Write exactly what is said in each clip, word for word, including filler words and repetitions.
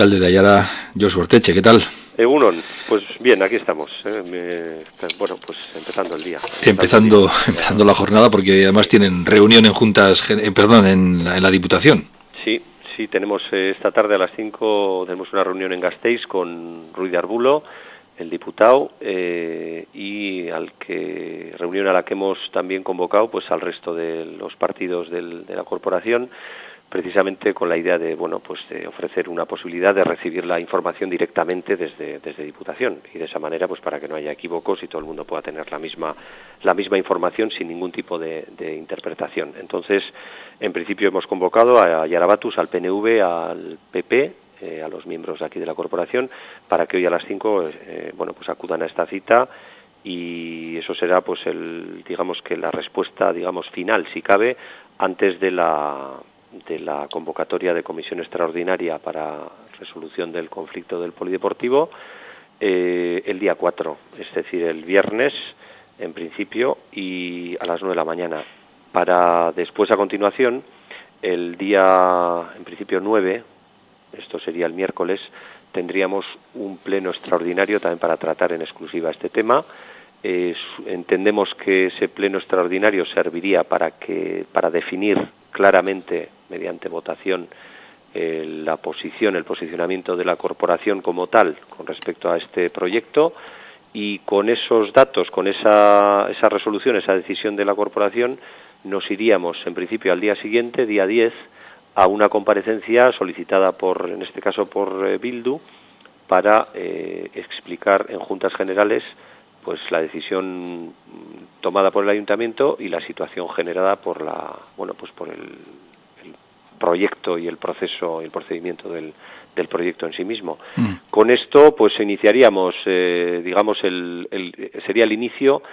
alcalde de Ayala, Josu Orteche, ¿qué tal? Egunon, pues bien, aquí estamos, ¿eh? Me, bueno, pues empezando el día. Empezando, el día. empezando la jornada, porque además tienen reunión en juntas, eh, perdón, en, en la Diputación. Sí, sí, tenemos eh, esta tarde a las cinco, tenemos una reunión en Gasteiz con Ruiz de Arbulo, el diputado, eh, y al que reunión a la que hemos también convocado pues al resto de los partidos del, de la corporación, precisamente con la idea de, bueno, pues de ofrecer una posibilidad de recibir la información directamente desde, desde Diputación, y de esa manera pues para que no haya equívocos y todo el mundo pueda tener la misma la misma información sin ningún tipo de, de interpretación. Entonces, en principio hemos convocado a Yarabatus, al P N V, al P P, eh, a los miembros de aquí de la corporación, para que hoy a las cinco eh, bueno, pues acudan a esta cita, y eso será pues el, digamos que la respuesta, digamos, final, si cabe, antes de la de la convocatoria de comisión extraordinaria para resolución del conflicto del polideportivo, eh, el día cuatro, es decir, el viernes en principio, y a las nueve de la mañana, para después a continuación el día en principio nueve, esto sería el miércoles, tendríamos un pleno extraordinario también para tratar en exclusiva este tema. Eh, entendemos que ese pleno extraordinario serviría para que para definir claramente mediante votación eh, la posición, el posicionamiento de la corporación como tal con respecto a este proyecto, y con esos datos, con esa, esa resolución, esa decisión de la corporación, nos iríamos en principio al día siguiente, día diez, a una comparecencia solicitada por, en este caso por eh, Bildu, para eh, explicar en juntas generales pues la decisión tomada por el ayuntamiento y la situación generada por la bueno pues por el, el proyecto y el proceso y el procedimiento del, del proyecto en sí mismo. Mm. Con esto pues iniciaríamos eh, digamos el, el sería el inicio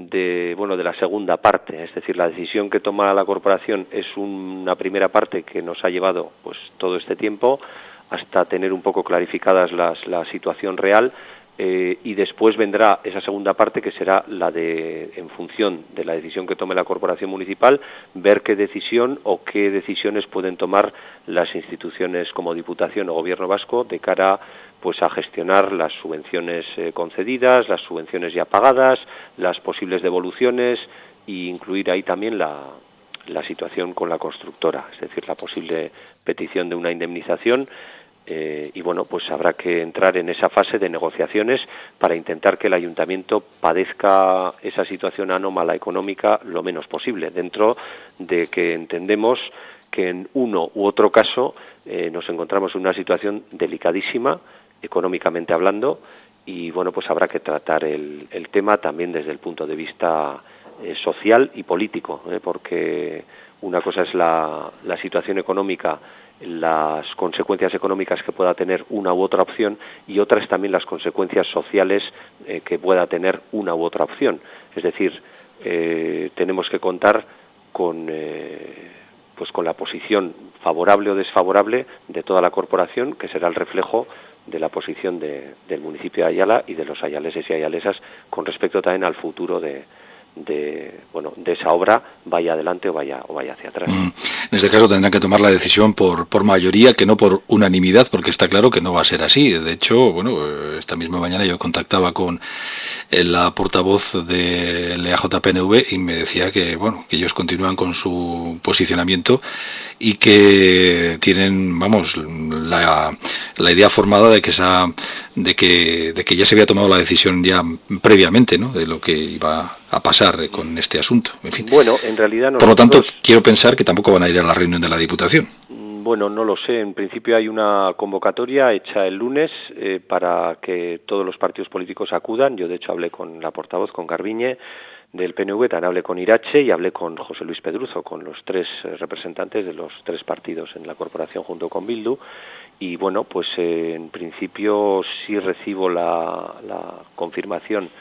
de bueno de la segunda parte, es decir, la decisión que toma la corporación es una primera parte que nos ha llevado pues todo este tiempo hasta tener un poco clarificadas las, la situación real. Eh, y después vendrá esa segunda parte, que será la de, en función de la decisión que tome la corporación municipal, ver qué decisión o qué decisiones pueden tomar las instituciones como Diputación o Gobierno Vasco de cara pues a gestionar las subvenciones eh, concedidas, las subvenciones ya pagadas, las posibles devoluciones, e incluir ahí también la, la situación con la constructora, es decir, la posible petición de una indemnización. Eh, y bueno, pues habrá que entrar en esa fase de negociaciones para intentar que el ayuntamiento padezca esa situación anómala económica lo menos posible, dentro de que entendemos que en uno u otro caso eh, nos encontramos en una situación delicadísima, económicamente hablando, y bueno, pues habrá que tratar el, el tema también desde el punto de vista eh, social y político, eh, porque una cosa es la, la situación económica, las consecuencias económicas que pueda tener una u otra opción, y otras también las consecuencias sociales eh, que pueda tener una u otra opción. Es decir, eh, tenemos que contar con eh, pues con la posición favorable o desfavorable de toda la corporación, que será el reflejo de la posición de, del municipio de Ayala y de los ayaleses y ayalesas con respecto también al futuro de de bueno de esa obra, vaya adelante o vaya o vaya hacia atrás. Mm. En este caso tendrán que tomar la decisión por por mayoría, que no por unanimidad, porque está claro que no va a ser así. De hecho, bueno, esta misma mañana yo contactaba con la portavoz del E A J P N V y me decía que bueno que ellos continúan con su posicionamiento y que tienen, vamos, la, la idea formada de que esa de que de que ya se había tomado la decisión ya previamente, ¿no?, de lo que iba a pasar con este asunto. En fin. Bueno, en realidad nosotros... Por lo tanto, quiero pensar que tampoco van a ir a la reunión de la Diputación. Bueno, no lo sé. En principio hay una convocatoria hecha el lunes eh, para que todos los partidos políticos acudan. Yo, de hecho, hablé con la portavoz, con Garbiñe, del P N V, también hablé con Irache y hablé con José Luis Pedruzo, con los tres eh, representantes de los tres partidos en la corporación junto con Bildu. Y bueno, pues eh, en principio sí recibo la, la confirmación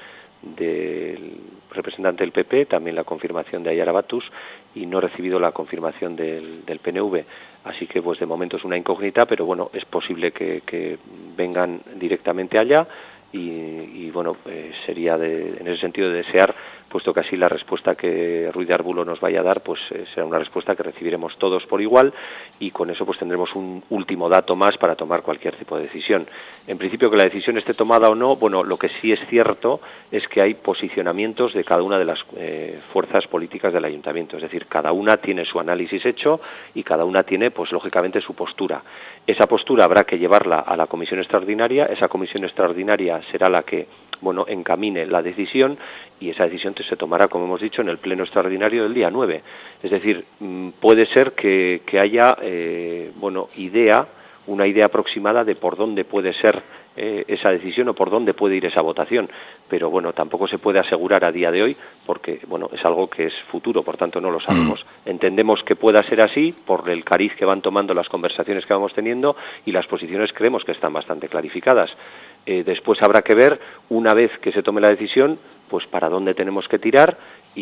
del representante del P P, también la confirmación de Ayarabatus, y no he recibido la confirmación del, del P N V. Así que pues de momento es una incógnita, pero bueno, es posible que, que vengan directamente allá, y, y bueno, eh, sería de, en ese sentido de desear puesto que así la respuesta que Ruiz de Arbulo nos vaya a dar pues eh, será una respuesta que recibiremos todos por igual, y con eso pues tendremos un último dato más para tomar cualquier tipo de decisión. En principio, que la decisión esté tomada o no, bueno, lo que sí es cierto es que hay posicionamientos de cada una de las eh, fuerzas políticas del ayuntamiento, es decir, cada una tiene su análisis hecho y cada una tiene pues lógicamente su postura. Esa postura habrá que llevarla a la comisión extraordinaria, esa comisión extraordinaria será la que bueno, encamine la decisión, y esa decisión se tomará, como hemos dicho, en el pleno extraordinario del día nueve. Es decir, puede ser que, que haya, eh, bueno, idea, una idea aproximada de por dónde puede ser eh, esa decisión o por dónde puede ir esa votación, pero bueno, tampoco se puede asegurar a día de hoy porque, bueno, es algo que es futuro, por tanto no lo sabemos. Entendemos que pueda ser así por el cariz que van tomando las conversaciones que vamos teniendo, y las posiciones creemos que están bastante clarificadas. Eh, después habrá que ver, una vez que se tome la decisión, pues para dónde tenemos que tirar,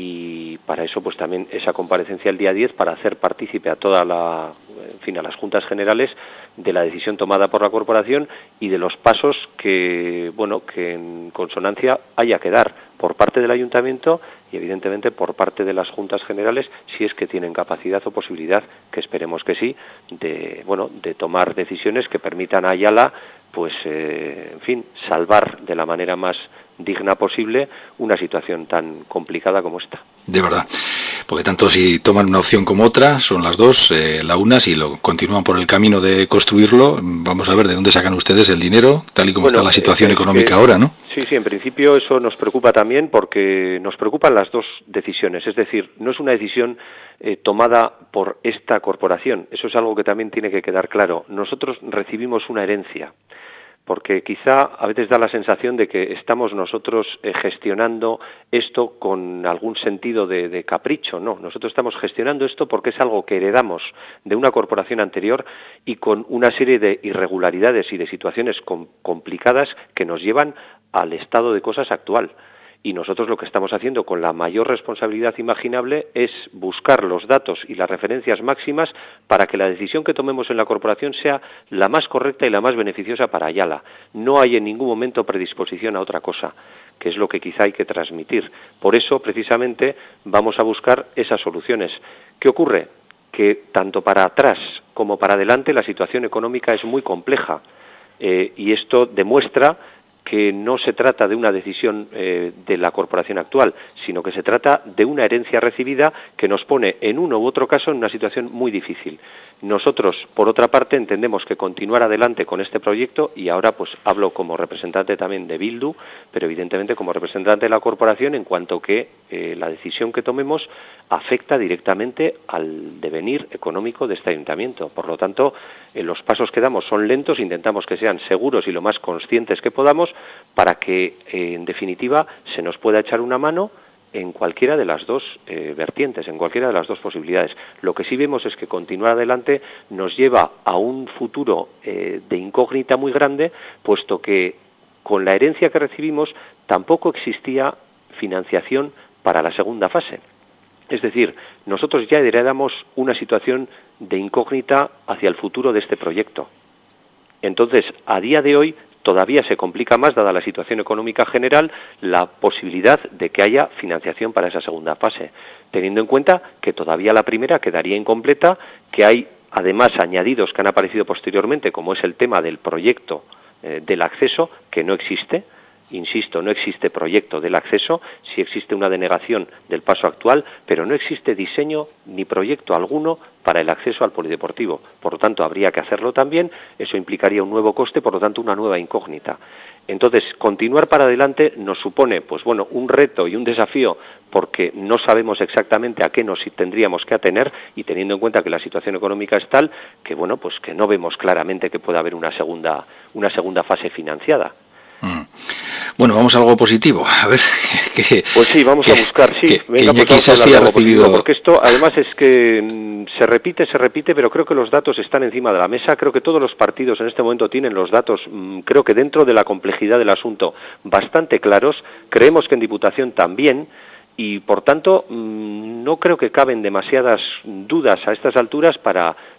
y para eso pues también esa comparecencia el día diez para hacer partícipe a toda la, en fin, a las juntas generales de la decisión tomada por la corporación y de los pasos que, bueno, que en consonancia haya que dar por parte del ayuntamiento y evidentemente por parte de las juntas generales, si es que tienen capacidad o posibilidad, que esperemos que sí, de, bueno, de tomar decisiones que permitan a Ayala pues, eh, en fin, salvar de la manera más digna posible una situación tan complicada como esta. De verdad, porque tanto si toman una opción como otra, son las dos, eh, la una, si lo continúan por el camino de construirlo, vamos a ver de dónde sacan ustedes el dinero, tal y como bueno, está la situación es, económica que, ahora, ¿no? Sí, sí, en principio eso nos preocupa también porque nos preocupan las dos decisiones, es decir, no es una decisión eh, tomada por esta corporación, eso es algo que también tiene que quedar claro. Nosotros recibimos una herencia, porque quizá a veces da la sensación de que estamos nosotros eh, gestionando esto con algún sentido de, de capricho. No, nosotros estamos gestionando esto porque es algo que heredamos de una corporación anterior y con una serie de irregularidades y de situaciones com- complicadas que nos llevan al estado de cosas actual. Y nosotros lo que estamos haciendo con la mayor responsabilidad imaginable es buscar los datos y las referencias máximas para que la decisión que tomemos en la corporación sea la más correcta y la más beneficiosa para Ayala. No hay en ningún momento predisposición a otra cosa, que es lo que quizá hay que transmitir. Por eso, precisamente, vamos a buscar esas soluciones. ¿Qué ocurre? Que tanto para atrás como para adelante la situación económica es muy compleja, eh, y esto demuestra que no se trata de una decisión eh, de la corporación actual, sino que se trata de una herencia recibida que nos pone en uno u otro caso en una situación muy difícil. Nosotros, por otra parte, entendemos que continuar adelante con este proyecto, y ahora pues hablo como representante también de Bildu, pero evidentemente como representante de la corporación, en cuanto que eh, la decisión que tomemos afecta directamente al devenir económico de este ayuntamiento. Por lo tanto, eh, los pasos que damos son lentos, intentamos que sean seguros y lo más conscientes que podamos, para que, eh, en definitiva, se nos pueda echar una mano en cualquiera de las dos eh, vertientes, en cualquiera de las dos posibilidades. Lo que sí vemos es que continuar adelante nos lleva a un futuro eh, de incógnita muy grande, puesto que con la herencia que recibimos tampoco existía financiación para la segunda fase. Es decir, nosotros ya heredamos una situación de incógnita hacia el futuro de este proyecto. Entonces, a día de hoy, todavía se complica más, dada la situación económica general, la posibilidad de que haya financiación para esa segunda fase, teniendo en cuenta que todavía la primera quedaría incompleta, que hay además añadidos que han aparecido posteriormente, como es el tema del proyecto eh, del acceso, que no existe. Insisto, no existe proyecto del acceso, sí existe una denegación del paso actual, pero no existe diseño ni proyecto alguno para el acceso al polideportivo. Por lo tanto, habría que hacerlo también, eso implicaría un nuevo coste, por lo tanto, una nueva incógnita. Entonces, continuar para adelante nos supone, pues bueno, un reto y un desafío, porque no sabemos exactamente a qué nos tendríamos que atener, y teniendo en cuenta que la situación económica es tal que, bueno, pues que no vemos claramente que pueda haber una segunda, una segunda fase financiada. Mm. Bueno, vamos a algo positivo. A ver, que, pues sí, vamos que, a buscar, sí. Que, Venga, que pues quizás sí ha recibido... positivo, porque esto, además, es que mmm, se repite, se repite, pero creo que los datos están encima de la mesa. Creo que todos los partidos en este momento tienen los datos, mmm, creo que dentro de la complejidad del asunto, bastante claros. Creemos que en Diputación también, y por tanto, mmm, no creo que caben demasiadas dudas a estas alturas para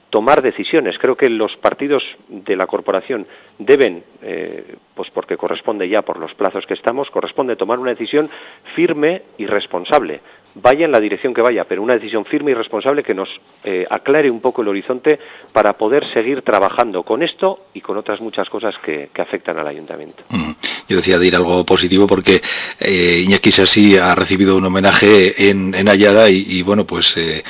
tomar decisiones. Creo que los partidos de la corporación deben, eh, pues porque corresponde ya por los plazos que estamos, corresponde tomar una decisión firme y responsable. Vaya en la dirección que vaya, pero una decisión firme y responsable que nos eh, aclare un poco el horizonte para poder seguir trabajando con esto y con otras muchas cosas que, que afectan al ayuntamiento. Mm. Yo decía de ir algo positivo porque eh, Iñaki Sassi ha recibido un homenaje en, en Ayara y, y bueno, pues eh,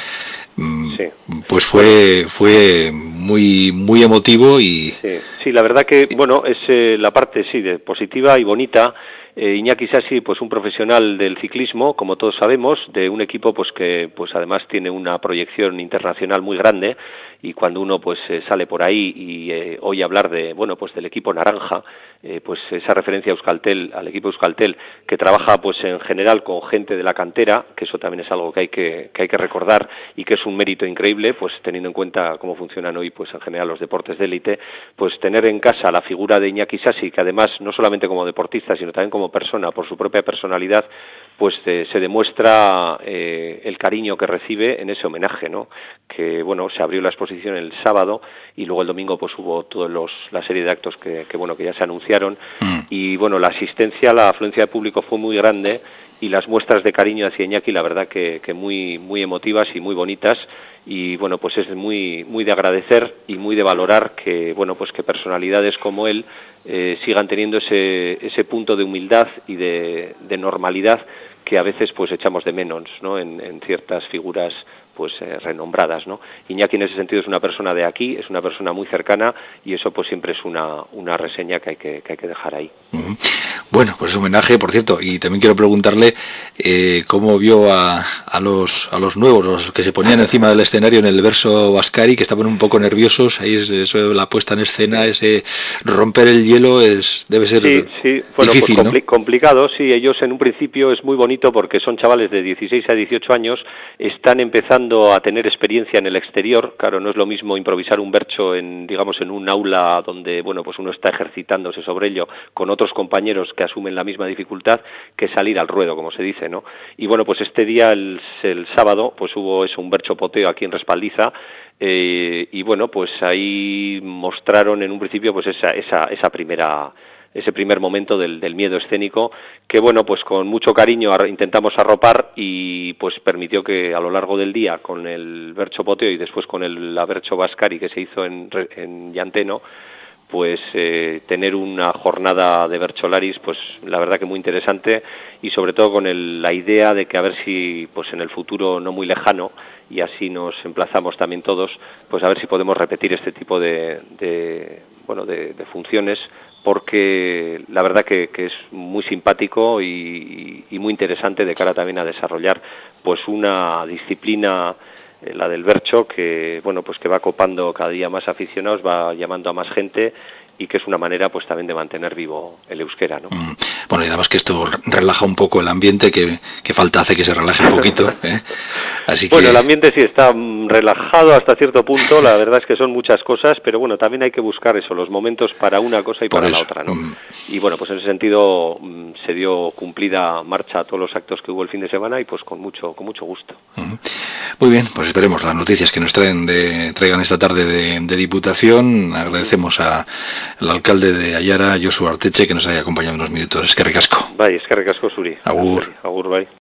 sí. pues fue fue muy muy emotivo y sí, sí la verdad que bueno es eh, la parte sí de positiva y bonita. Eh, Iñaki Sassi, pues un profesional del ciclismo, como todos sabemos, de un equipo pues que pues además tiene una proyección internacional muy grande, y cuando uno pues eh, sale por ahí y eh, oye hablar de bueno pues del equipo naranja, eh, pues esa referencia a Euskaltel, al equipo Euskaltel, que trabaja pues en general con gente de la cantera, que eso también es algo que hay que, que hay que recordar y que es un mérito increíble, pues teniendo en cuenta cómo funcionan hoy pues en general los deportes de élite, pues tener en casa la figura de Iñaki Sassi, que además no solamente como deportista sino también como persona, por su propia personalidad, pues eh, se demuestra eh, el cariño que recibe en ese homenaje, ¿no? Que bueno, se abrió la exposición el sábado y luego el domingo pues hubo todos los la serie de actos que, que bueno que ya se anunciaron mm. y bueno la asistencia, la afluencia de público fue muy grande y las muestras de cariño hacia Iñaki la verdad que, que muy muy emotivas y muy bonitas, y bueno pues es muy muy de agradecer y muy de valorar que bueno pues que personalidades como él eh, sigan teniendo ese ese punto de humildad y de, de normalidad que a veces pues echamos de menos, ¿no? en, en ciertas figuras pues eh, renombradas, ¿no? Iñaki en ese sentido es una persona de aquí, es una persona muy cercana, y eso pues siempre es una, una reseña que hay que, que hay que dejar ahí. Uh-huh. Bueno, pues homenaje, por cierto, y también quiero preguntarle eh, cómo vio a, a los a los nuevos, los que se ponían encima del escenario en el verso Vascari, que estaban un poco nerviosos, ahí es eso, la puesta en escena, ese romper el hielo es debe ser sí, sí. Bueno, difícil, pues compli- ¿no? complicado, sí, ellos en un principio es muy bonito porque son chavales de dieciséis a dieciocho años, están empezando a tener experiencia en el exterior, claro, no es lo mismo improvisar un verso en, digamos, en un aula donde, bueno, pues uno está ejercitándose sobre ello con otros compañeros que asumen la misma dificultad, que salir al ruedo, como se dice, ¿no? Y bueno, pues este día, el, el sábado, pues hubo eso, un verso poteo aquí en Respaldiza, eh, y bueno, pues ahí mostraron en un principio pues esa, esa, esa primera... ese primer momento del, del miedo escénico, que bueno, pues con mucho cariño ar- intentamos arropar, y pues permitió que a lo largo del día, con el Bercho Poteo y después con el la Bercho Vascari que se hizo en, en Llanteno, pues eh, tener una jornada de Bercholaris, pues la verdad que muy interesante, y sobre todo con el, la idea de que a ver si pues en el futuro no muy lejano, y así nos emplazamos también todos, pues a ver si podemos repetir este tipo de, de bueno de, de funciones, porque la verdad que, que es muy simpático y, y muy interesante de cara también a desarrollar pues una disciplina, eh, la del bercho, que bueno pues que va copando cada día más aficionados, va llamando a más gente, y que es una manera pues también de mantener vivo el euskera, ¿no? Mm. Bueno, y además que esto relaja un poco el ambiente, que, que falta hace que se relaje un poquito, ¿eh? Así que... Bueno, el ambiente sí está relajado hasta cierto punto, la verdad es que son muchas cosas, pero bueno, también hay que buscar eso, los momentos para una cosa y Por para eso. la otra, ¿no? Mm. Y bueno, pues en ese sentido mm, se dio cumplida marcha a todos los actos que hubo el fin de semana, y pues con mucho con mucho gusto. Mm. Muy bien, pues esperemos las noticias que nos traen de, traigan esta tarde de, de Diputación. Agradecemos a, al alcalde de Ayara, Josu Arteche, que nos haya acompañado unos minutos. Es que ricasco. Bai, es que ricasco zuri. Agur. Agur, bai.